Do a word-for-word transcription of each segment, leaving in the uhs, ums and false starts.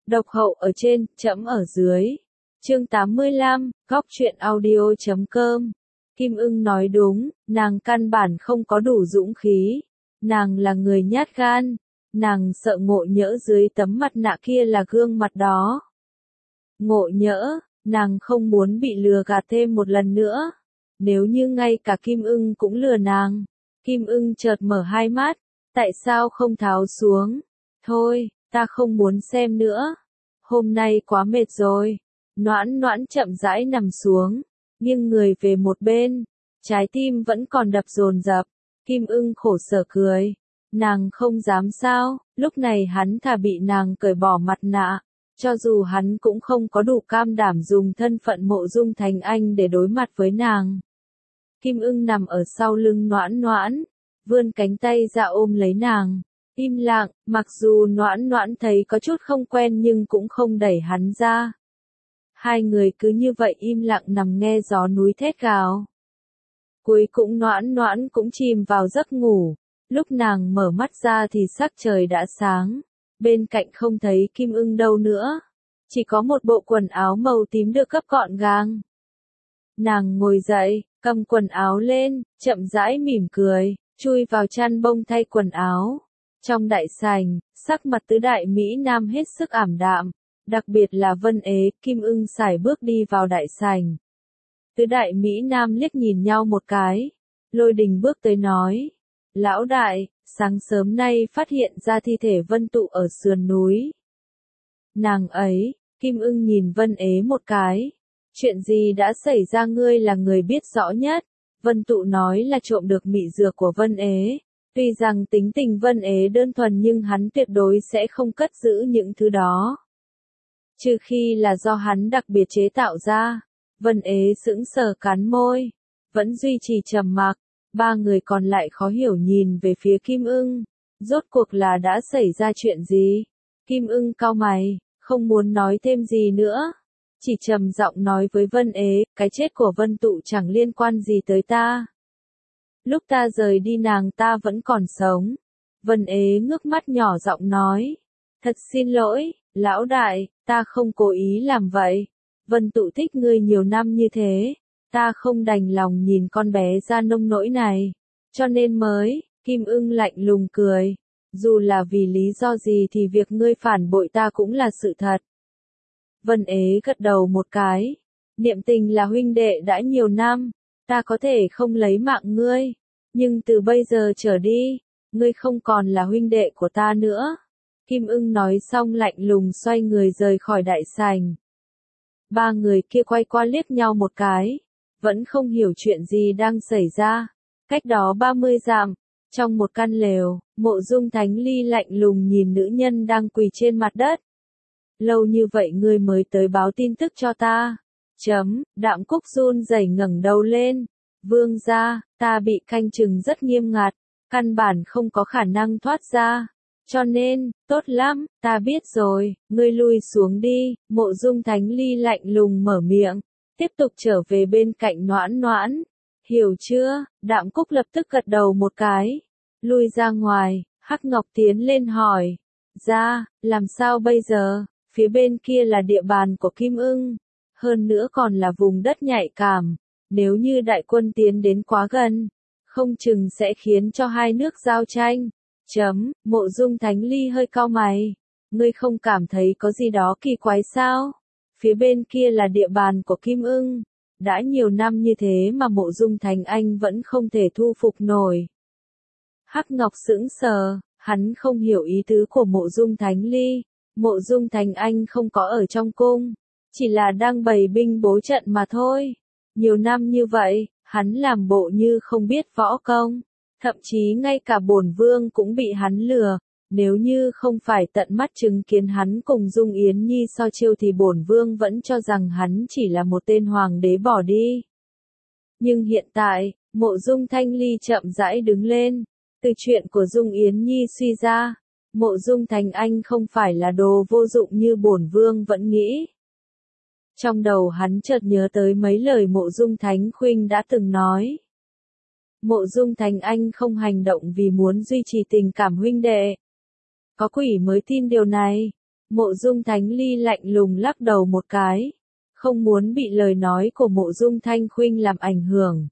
Độc hậu ở trên, trẫm ở dưới. Chương tám mươi lăm, góc truyện audio chấm com. Kim Ưng nói đúng, nàng căn bản không có đủ dũng khí. Nàng là người nhát gan. Nàng sợ Ngộ Nhỡ dưới tấm mặt nạ kia là gương mặt đó. Ngộ Nhỡ, nàng không muốn bị lừa gạt thêm một lần nữa. Nếu như ngay cả Kim Ưng cũng lừa nàng. Kim Ưng chợt mở hai mắt. Tại sao không tháo xuống? Thôi, ta không muốn xem nữa. Hôm nay quá mệt rồi. Noãn Noãn chậm rãi nằm xuống, nghiêng người về một bên, trái tim vẫn còn đập dồn dập. Kim Ưng khổ sở cười, nàng không dám sao, lúc này hắn thà bị nàng cởi bỏ mặt nạ, cho dù hắn cũng không có đủ cam đảm dùng thân phận Mộ Dung Thành Anh để đối mặt với nàng. Kim Ưng nằm ở sau lưng Noãn Noãn, vươn cánh tay ra ôm lấy nàng, im lặng, mặc dù Noãn Noãn thấy có chút không quen nhưng cũng không đẩy hắn ra. Hai người cứ như vậy im lặng nằm nghe gió núi thét gào. Cuối cùng Noãn Noãn cũng chìm vào giấc ngủ, lúc nàng mở mắt ra thì sắc trời đã sáng, bên cạnh không thấy Kim Ưng đâu nữa, chỉ có một bộ quần áo màu tím được gấp gọn gàng. Nàng ngồi dậy, cầm quần áo lên, chậm rãi mỉm cười, chui vào chăn bông thay quần áo. Trong đại sảnh, sắc mặt tứ đại Mỹ Nam hết sức ảm đạm. Đặc biệt là Vân Ế, Kim Ưng sải bước đi vào đại sảnh. Tứ đại Mỹ Nam liếc nhìn nhau một cái. Lôi Đình bước tới nói. Lão đại, sáng sớm nay phát hiện ra thi thể Vân Tụ ở sườn núi. Nàng ấy, Kim Ưng nhìn Vân Ế một cái. Chuyện gì đã xảy ra ngươi là người biết rõ nhất. Vân Tụ nói là trộm được mị dược của Vân Ế. Tuy rằng tính tình Vân Ế đơn thuần nhưng hắn tuyệt đối sẽ không cất giữ những thứ đó. Trừ khi là do hắn đặc biệt chế tạo ra. Vân Ế sững sờ cắn môi, vẫn duy trì trầm mặc. Ba người còn lại khó hiểu nhìn về phía Kim Ưng. Rốt cuộc là đã xảy ra chuyện gì? Kim Ưng cau mày, không muốn nói thêm gì nữa. Chỉ trầm giọng nói với Vân Ế, cái chết của Vân Tụ chẳng liên quan gì tới ta. Lúc ta rời đi nàng ta vẫn còn sống. Vân Ế ngước mắt nhỏ giọng nói. Thật xin lỗi, lão đại, ta không cố ý làm vậy. Vân Tụ thích ngươi nhiều năm như thế. Ta không đành lòng nhìn con bé ra nông nỗi này. Cho nên mới, Kim Ưng lạnh lùng cười. Dù là vì lý do gì thì việc ngươi phản bội ta cũng là sự thật. Vân Ế gật đầu một cái. Niệm tình là huynh đệ đã nhiều năm. Ta có thể không lấy mạng ngươi. Nhưng từ bây giờ trở đi, ngươi không còn là huynh đệ của ta nữa. Kim Ưng nói xong lạnh lùng xoay người rời khỏi đại sảnh. Ba người kia quay qua liếc nhau một cái, vẫn không hiểu chuyện gì đang xảy ra. Cách đó ba mươi dặm, trong một căn lều, Mộ Dung Thánh Ly lạnh lùng nhìn nữ nhân đang quỳ trên mặt đất. Lâu như vậy ngươi mới tới báo tin tức cho ta. Chấm, Đạm Cúc run rẩy ngẩng đầu lên. Vương gia, ta bị canh chừng rất nghiêm ngặt, căn bản không có khả năng thoát ra. Cho nên, tốt lắm, ta biết rồi, ngươi lui xuống đi. Mộ Dung Thánh Ly lạnh lùng mở miệng, tiếp tục trở về bên cạnh Noãn Noãn. Hiểu chưa? Đạm Cúc lập tức gật đầu một cái. Lui ra ngoài, Hắc Ngọc tiến lên hỏi. Ra, làm sao bây giờ? Phía bên kia là địa bàn của Kim Ưng. Hơn nữa còn là vùng đất nhạy cảm. Nếu như đại quân tiến đến quá gần, không chừng sẽ khiến cho hai nước giao tranh. Chấm, Mộ Dung Thánh Ly hơi cau mày. Ngươi không cảm thấy có gì đó kỳ quái sao? Phía bên kia là địa bàn của Kim Ưng. Đã nhiều năm như thế mà Mộ Dung Thành Anh vẫn không thể thu phục nổi. Hắc Ngọc sững sờ, hắn không hiểu ý tứ của Mộ Dung Thánh Ly. Mộ Dung Thành Anh không có ở trong cung, chỉ là đang bày binh bố trận mà thôi. Nhiều năm như vậy, hắn làm bộ như không biết võ công. Thậm chí ngay cả bổn vương cũng bị hắn lừa. Nếu như không phải tận mắt chứng kiến hắn cùng Dung Yến Nhi so chiêu thì bổn vương vẫn cho rằng hắn chỉ là một tên hoàng đế bỏ đi. Nhưng hiện tại, Mộ Dung Thanh Ly chậm rãi đứng lên. Từ chuyện của Dung Yến Nhi suy ra, Mộ Dung Thành Anh không phải là đồ vô dụng như bổn vương vẫn nghĩ. Trong đầu hắn chợt nhớ tới mấy lời Mộ Dung Thánh Khuynh đã từng nói. Mộ Dung Thành Anh không hành động vì muốn duy trì tình cảm huynh đệ. Có quỷ mới tin điều này. Mộ Dung Thánh Ly lạnh lùng lắc đầu một cái, không muốn bị lời nói của Mộ Dung Thanh Khuynh làm ảnh hưởng.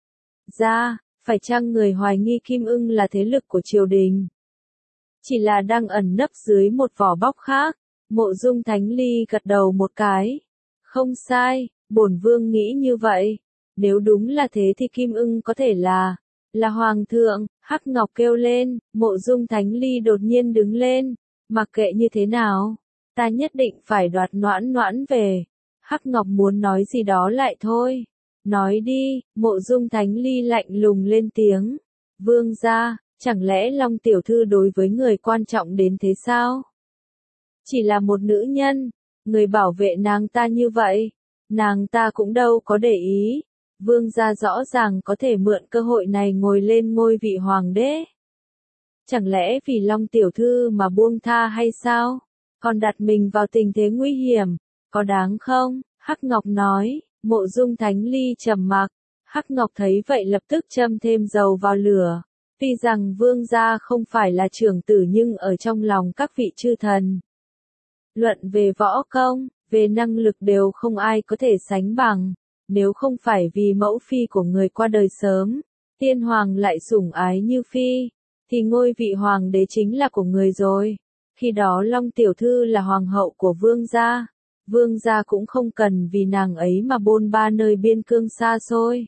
Ra, phải chăng người hoài nghi Kim Ưng là thế lực của triều đình? Chỉ là đang ẩn nấp dưới một vỏ bọc khác. Mộ Dung Thánh Ly gật đầu một cái. Không sai, bổn vương nghĩ như vậy. Nếu đúng là thế thì Kim Ưng có thể là, là hoàng thượng. Hắc Ngọc kêu lên. Mộ Dung Thánh Ly đột nhiên đứng lên. Mặc kệ như thế nào, ta nhất định phải đoạt Noãn Noãn về. Hắc Ngọc muốn nói gì đó lại thôi. Nói đi. Mộ Dung Thánh Ly lạnh lùng lên tiếng. Vương gia, chẳng lẽ Long tiểu thư đối với người quan trọng đến thế sao? Chỉ là một nữ nhân, người bảo vệ nàng ta như vậy, nàng ta cũng đâu có để ý. Vương gia rõ ràng có thể mượn cơ hội này ngồi lên ngôi vị hoàng đế. Chẳng lẽ vì Long tiểu thư mà buông tha hay sao? Còn đặt mình vào tình thế nguy hiểm, có đáng không? Hắc Ngọc nói. Mộ Dung Thánh Ly trầm mặc. Hắc Ngọc thấy vậy lập tức châm thêm dầu vào lửa. Tuy rằng vương gia không phải là trưởng tử nhưng ở trong lòng các vị chư thần, luận về võ công, về năng lực đều không ai có thể sánh bằng. Nếu không phải vì mẫu phi của người qua đời sớm, tiên hoàng lại sủng ái như phi, thì ngôi vị hoàng đế chính là của người rồi. Khi đó Long tiểu thư là hoàng hậu của vương gia, vương gia cũng không cần vì nàng ấy mà bôn ba nơi biên cương xa xôi.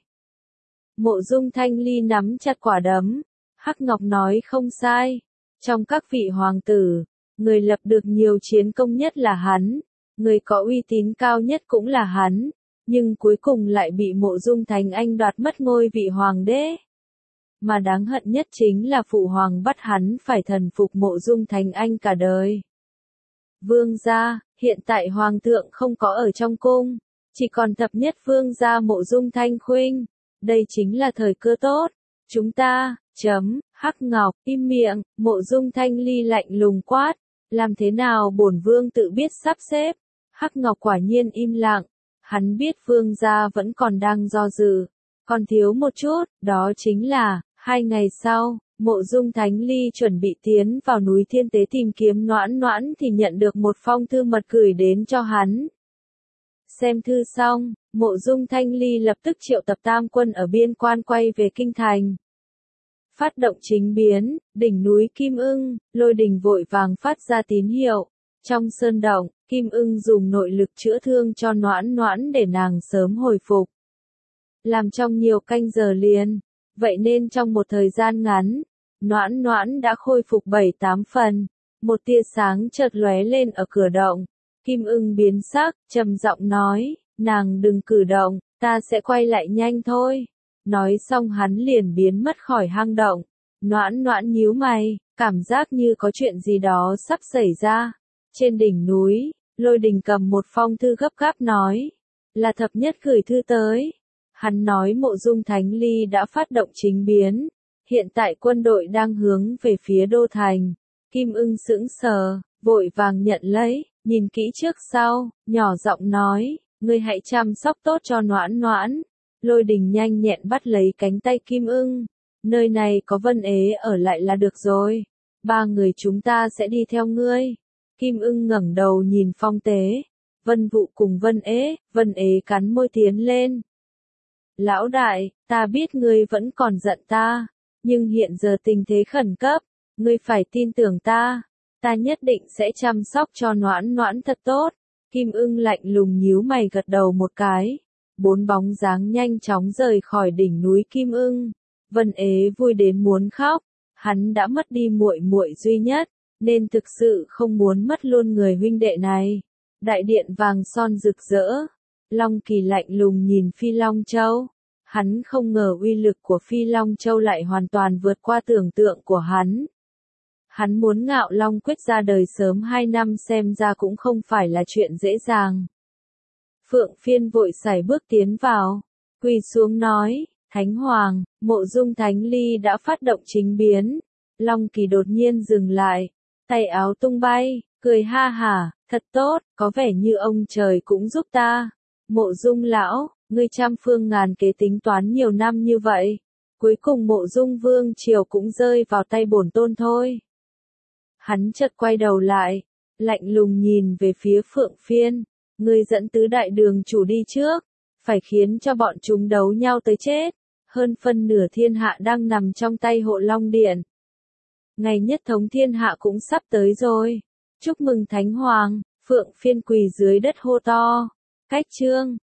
Mộ Dung Thanh Ly nắm chặt quả đấm. Hắc Ngọc nói không sai. Trong các vị hoàng tử, người lập được nhiều chiến công nhất là hắn, người có uy tín cao nhất cũng là hắn, nhưng cuối cùng lại bị Mộ Dung Thánh Anh đoạt mất ngôi vị hoàng đế. Mà đáng hận nhất chính là phụ hoàng bắt hắn phải thần phục Mộ Dung Thánh Anh cả đời. Vương gia, hiện tại hoàng thượng không có ở trong cung, chỉ còn thập nhất vương gia Mộ Dung Thanh Khuynh. Đây chính là thời cơ tốt. Chúng ta, chấm, Hắc Ngọc, im miệng. Mộ Dung Thanh Ly lạnh lùng quát. Làm thế nào bổn vương tự biết sắp xếp. Hắc Ngọc quả nhiên im lặng. Hắn biết vương gia vẫn còn đang do dự. Còn thiếu một chút, đó chính là, hai ngày sau, Mộ Dung Thánh Ly chuẩn bị tiến vào núi Thiên Tế tìm kiếm Noãn Noãn thì nhận được một phong thư mật gửi đến cho hắn. Xem thư xong, Mộ Dung Thanh Ly lập tức triệu tập tam quân ở biên quan quay về kinh thành. Phát động chính biến, đỉnh núi Kim Ưng, Lôi Đình vội vàng phát ra tín hiệu. Trong sơn động, Kim Ưng dùng nội lực chữa thương cho Noãn Noãn để nàng sớm hồi phục. Làm trong nhiều canh giờ liền, vậy nên trong một thời gian ngắn, Noãn Noãn đã khôi phục bảy tám phần. Một tia sáng chợt lóe lên ở cửa động. Kim Ưng biến sắc, trầm giọng nói, nàng đừng cử động, ta sẽ quay lại nhanh thôi. Nói xong hắn liền biến mất khỏi hang động. Noãn Noãn nhíu mày, cảm giác như có chuyện gì đó sắp xảy ra. Trên đỉnh núi, Lôi Đình cầm một phong thư gấp gáp nói, là thập nhất gửi thư tới. Hắn nói Mộ Dung Thánh Ly đã phát động chính biến, hiện tại quân đội đang hướng về phía đô thành. Kim Ưng sững sờ, vội vàng nhận lấy, nhìn kỹ trước sau, nhỏ giọng nói, ngươi hãy chăm sóc tốt cho Noãn Noãn. Lôi Đình nhanh nhẹn bắt lấy cánh tay Kim Ưng, nơi này có Vân Ế ở lại là được rồi, ba người chúng ta sẽ đi theo ngươi. Kim Ưng ngẩng đầu nhìn Phong Tế, Vân Vụ cùng Vân Ế, Vân Ế cắn môi tiến lên. Lão đại, ta biết ngươi vẫn còn giận ta, nhưng hiện giờ tình thế khẩn cấp, ngươi phải tin tưởng ta, ta nhất định sẽ chăm sóc cho Noãn Noãn thật tốt. Kim Ưng lạnh lùng nhíu mày gật đầu một cái. Bốn bóng dáng nhanh chóng rời khỏi đỉnh núi Kim Ưng. Vân Ế vui đến muốn khóc, hắn đã mất đi muội muội duy nhất, nên thực sự không muốn mất luôn người huynh đệ này. Đại điện vàng son rực rỡ, Long Kỳ lạnh lùng nhìn Phi Long Châu. Hắn không ngờ uy lực của Phi Long Châu lại hoàn toàn vượt qua tưởng tượng của hắn. Hắn muốn Ngạo Long Quyết ra đời sớm hai năm xem ra cũng không phải là chuyện dễ dàng. Phượng Phiên vội sải bước tiến vào, quỳ xuống nói, Thánh Hoàng, Mộ Dung Thánh Ly đã phát động chính biến. Long Kỳ đột nhiên dừng lại, tay áo tung bay, cười ha hả, thật tốt, có vẻ như ông trời cũng giúp ta. Mộ Dung lão, ngươi trăm phương ngàn kế tính toán nhiều năm như vậy, cuối cùng Mộ Dung Vương triều cũng rơi vào tay bổn tôn thôi. Hắn chợt quay đầu lại, lạnh lùng nhìn về phía Phượng Phiên, ngươi dẫn tứ đại đường chủ đi trước, phải khiến cho bọn chúng đấu nhau tới chết, hơn phân nửa thiên hạ đang nằm trong tay Hộ Long Điện. Ngày nhất thống thiên hạ cũng sắp tới rồi, chúc mừng Thánh Hoàng, Phượng Phiên quỳ dưới đất hô to, cách chương.